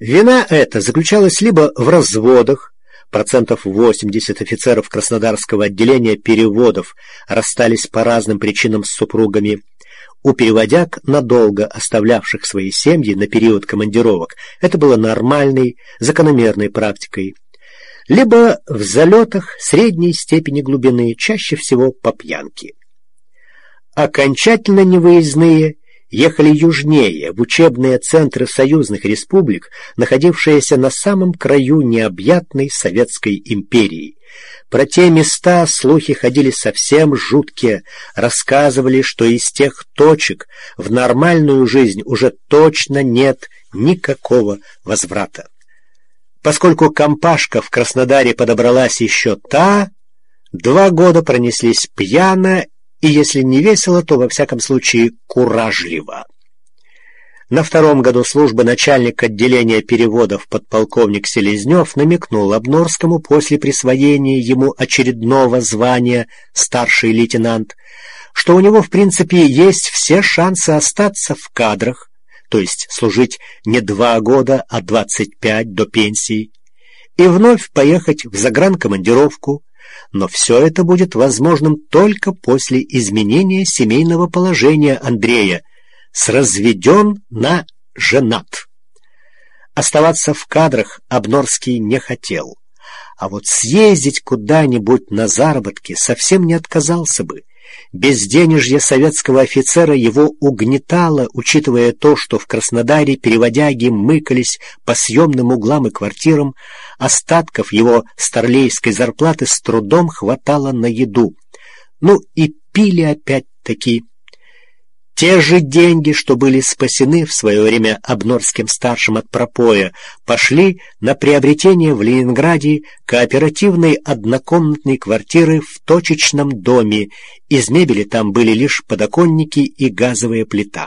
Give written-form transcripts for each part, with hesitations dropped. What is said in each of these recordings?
Вина эта заключалась либо в разводах, процентов 80 офицеров Краснодарского отделения переводов расстались по разным причинам с супругами. У переводяг, надолго оставлявших свои семьи на период командировок, это было нормальной, закономерной практикой. Либо в залетах средней степени глубины, чаще всего по пьянке. Окончательно невыездные ехали южнее, в учебные центры союзных республик, находившиеся на самом краю необъятной Советской империи. Про те места слухи ходили совсем жуткие, рассказывали, что из тех точек в нормальную жизнь уже точно нет никакого возврата. Поскольку компашка в Краснодаре подобралась еще та, 2 года пронеслись пьяно и, если не весело, то, во всяком случае, куражливо. На 2-м году службы начальник отделения переводов подполковник Селезнев намекнул Обнорскому после присвоения ему очередного звания старший лейтенант, что у него, в принципе, есть все шансы остаться в кадрах, то есть служить не 2 года, а 25 до пенсии, и вновь поехать в загранкомандировку, но все это будет возможным только после изменения семейного положения Андрея с разведен на женат. Оставаться в кадрах Обнорский не хотел, а вот съездить куда-нибудь на заработки совсем не отказался бы. Безденежье советского офицера его угнетало, учитывая то, что в Краснодаре переводяги мыкались по съемным углам и квартирам, остатков его старлейской зарплаты с трудом хватало на еду. Ну и пили опять-таки. Те же деньги, что были спасены в свое время Обнорским-старшим от пропоя, пошли на приобретение в Ленинграде кооперативной однокомнатной квартиры в точечном доме. Из мебели там были лишь подоконники и газовая плита.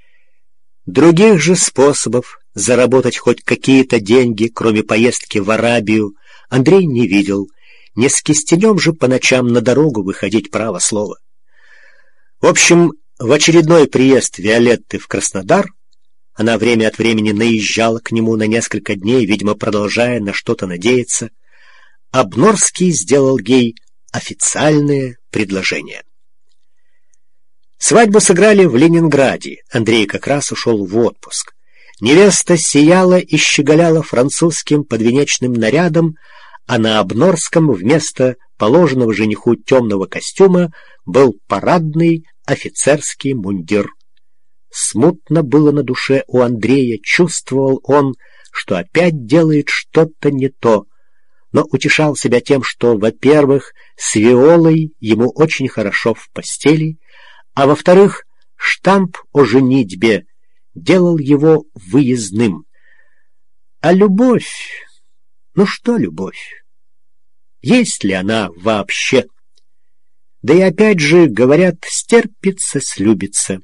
Других же способов заработать хоть какие-то деньги, кроме поездки в Арабию, Андрей не видел. Не с кистенем же по ночам на дорогу выходить, право слово. В общем, в очередной приезд Виолетты в Краснодар, она время от времени наезжала к нему на несколько дней, видимо, продолжая на что-то надеяться, Обнорский сделал ей официальное предложение. Свадьбу сыграли в Ленинграде, Андрей как раз ушел в отпуск. Невеста сияла и щеголяла французским подвенечным нарядом, а на Обнорском вместо положенного жениху темного костюма был парадный офицерский мундир. Смутно было на душе у Андрея, чувствовал он, что опять делает что-то не то, но утешал себя тем, что, во-первых, с Виолой ему очень хорошо в постели, а во-вторых, штамп о женитьбе делал его выездным. А любовь? Ну что любовь? Есть ли она вообще? Да и опять же, говорят, стерпится, слюбится.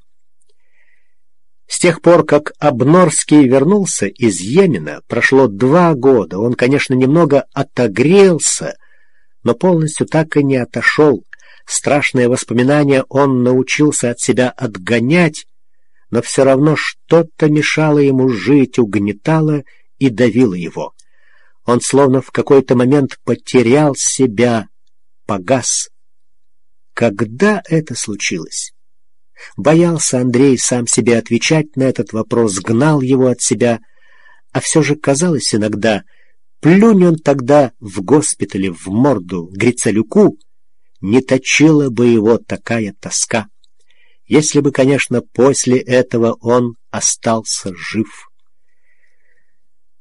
С тех пор, как Обнорский вернулся из Йемена, прошло 2 года. Он, конечно, немного отогрелся, но полностью так и не отошел. Страшные воспоминания он научился от себя отгонять, но все равно что-то мешало ему жить, угнетало и давило его. Он словно в какой-то момент потерял себя, погас. Когда это случилось? Боялся Андрей сам себе отвечать на этот вопрос, гнал его от себя, а все же казалось иногда, плюнь он тогда в госпитале в морду Грицалюку, не точила бы его такая тоска, если бы, конечно, после этого он остался жив.